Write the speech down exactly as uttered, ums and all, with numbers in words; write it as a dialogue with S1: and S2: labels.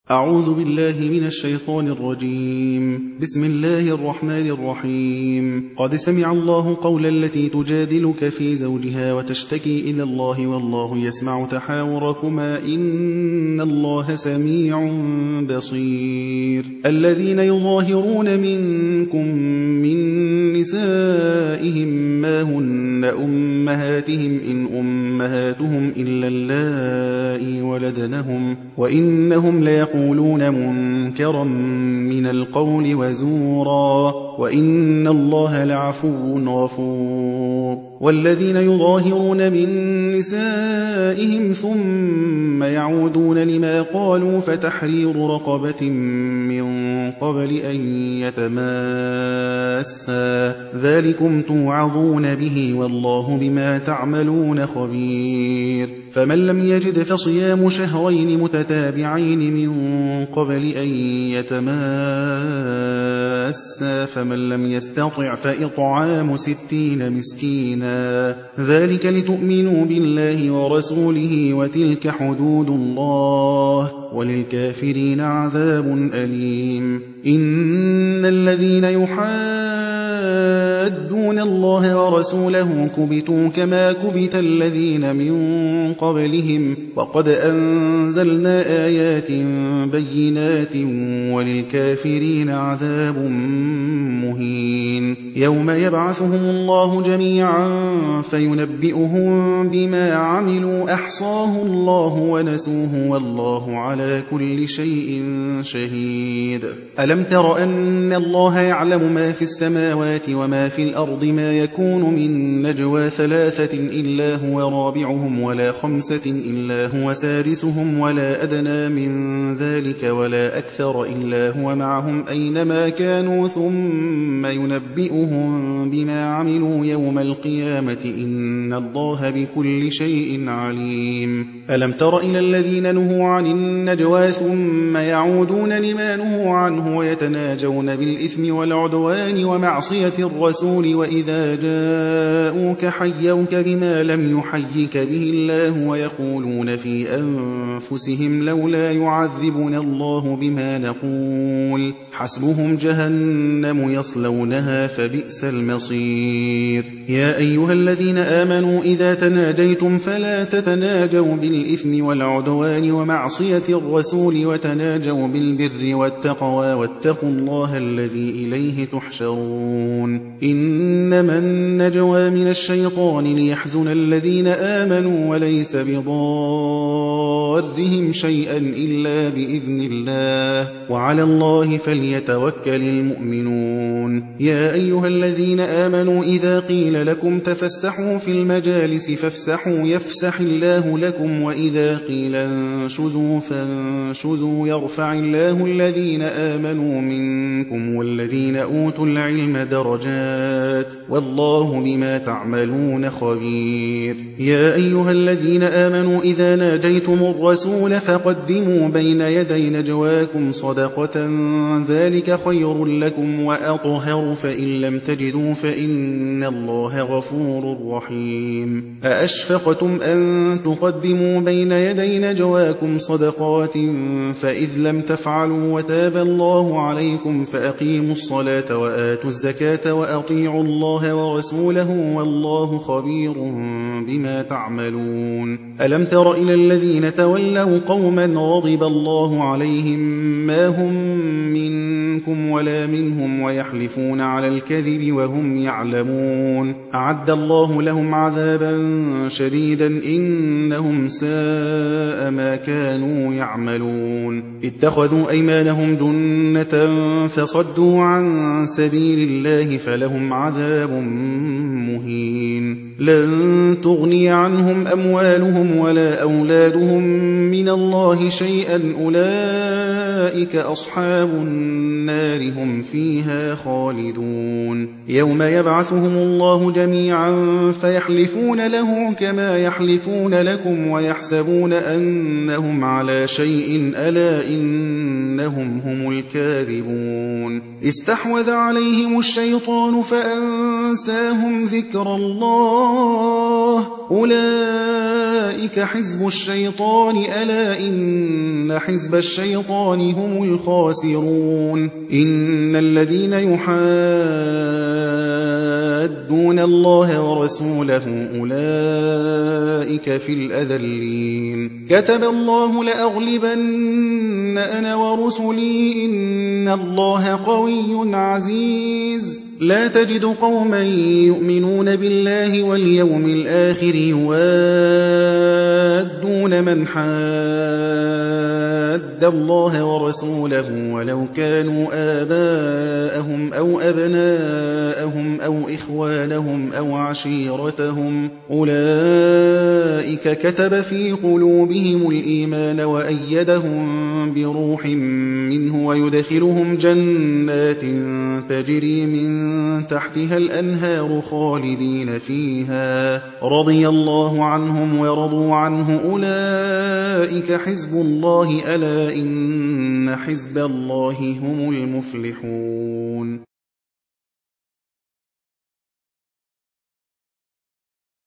S1: أعوذ بالله من الشيطان الرجيم. بسم الله الرحمن الرحيم. قد سمع الله قول التي تجادلك في زوجها وتشتكي إلى الله والله يسمع تحاوركما إن الله سميع بصير. الذين يظاهرون منكم من نسائهم ما هن أمهاتهم إن أمهاتهم إلا اللائي ولدنهم وإنهم ليقولون منكرا من القول وزورا وإن الله لعفو غفور. والذين يظاهرون من نسائهم ثم يعودون لما قالوا فتحرير رقبة من قبل أن يتماسا ذلكم توعظون به والله بما تعملون خبير. فمن لم يجد فصيام شهرين متتابعين من قبل أن يتماسا فمن لم يستطع فإطعام ستين مسكينا ذلك لتؤمنوا بالله ورسوله وتلك حدود الله وللكافرين عذاب أليم. إن الذين يحادون الله ورسوله كبتوا كما كبت الذين من قبلهم وقد أنزلنا آيات بينات وللكافرين عذاب مهين. يوم يبعثهم الله جميعا فينبئهم بما عملوا أحصاه الله ونسوه والله على كل شيء شهيد. ألم تر أن الله يعلم ما في السماوات وما في الأرض ما يكون من نجوى ثلاثة إلا هو رابعهم ولا خمسة إلا هو سادسهم ولا أدنى من ذلك ولا أكثر إلا هو معهم أينما كانوا ثم ينبئهم بما عملوا يوم القيامة إن الله بكل شيء عليم. ألم تر إلى الذين نهوا عن النجوى ثم يعودون لما نهوا عنه ويتناجون بالإثم والعدوان ومعصية الرسول وإذا جاءوك حيوك بما لم يحيك به الله ويقولون في أنفسهم لولا يعذبنا الله بما نقول حسبهم جهنم يصلونها فبئس المصير. يا أيها الذين آمنوا إذا تناجيتم فلا تتناجوا بالإثم والعدوان ومعصية الرسول وتناجوا بالبر والتقوى واتقوا الله الذي إليه تحشرون. إنما النجوى من الشيطان ليحزن الذين آمنوا وليس بضارهم شيئا إلا بإذن الله وعلى الله فليتوكل المؤمنون. يا أيها الذين آمنوا إذا قيل لكم تفسحوا في المجالس فافسحوا يفسح الله لكم وإذا قيل انشزوا فانشزوا يرفع الله الذين آمنوا منكم والذين أوتوا العلم درجات والله بما تعملون خبير. يا أيها الذين آمنوا إذا ناجيتم الرسول فقدموا بين يدي نجواكم صدقة ذلك خير لكم وأطهر فإن لم تجدوا فإن الله غفور رحيم. أأشفقتم أن تقدموا بين يدي نجواكم صدقات فإذ لم تفعلوا وتاب الله عليكم فأقيموا الصلاة وآتوا الزكاة وأطيعوا الله ورسوله والله خبير بما تعملون. ألم تر إلى الذين تولوا قوما غضب الله عليهم ما هم منكم ولا منهم ويحلفون على الكذب وهم يعلمون أعد الله لهم عذابا شديدا إنهم ساء ما كانوا يعملون. اتخذوا أيمانهم جنة فصدوا عن سبيل الله فلهم عذاب مهين. لن تغني عنهم أموالهم ولا أولادهم من الله شيئا أولئك أصحاب النار هم فيها خالدون. يوم يبعثهم الله جميعا فيحلفون له كما يحلفون لكم ويحسبون أنهم على شيء ألا إنهم هم الكاذبون. استحوذ عليهم الشيطان فأنساهم ذكر الله أولئك حزب الشيطان ألا إن حزب الشيطان هم الخاسرون إن الذين يحادون الله ورسوله أولئك في الأذلين كتب الله لأغلبن أنا ورسلي إن الله قوي عزيز لا تجد قوما يؤمنون بالله واليوم الآخر يوادون من حاد الله ورسوله ولو كانوا آباءهم أو أبناءهم أو إخوانهم أو عشيرتهم أولئك كتب في قلوبهم الإيمان وأيدهم بروح منه ويدخلهم جنات تجري من تحتها الأنهار خالدين فيها رضي الله عنهم ورضوا عنه أولئك حزب الله ألا إن حزب الله هم المفلحون.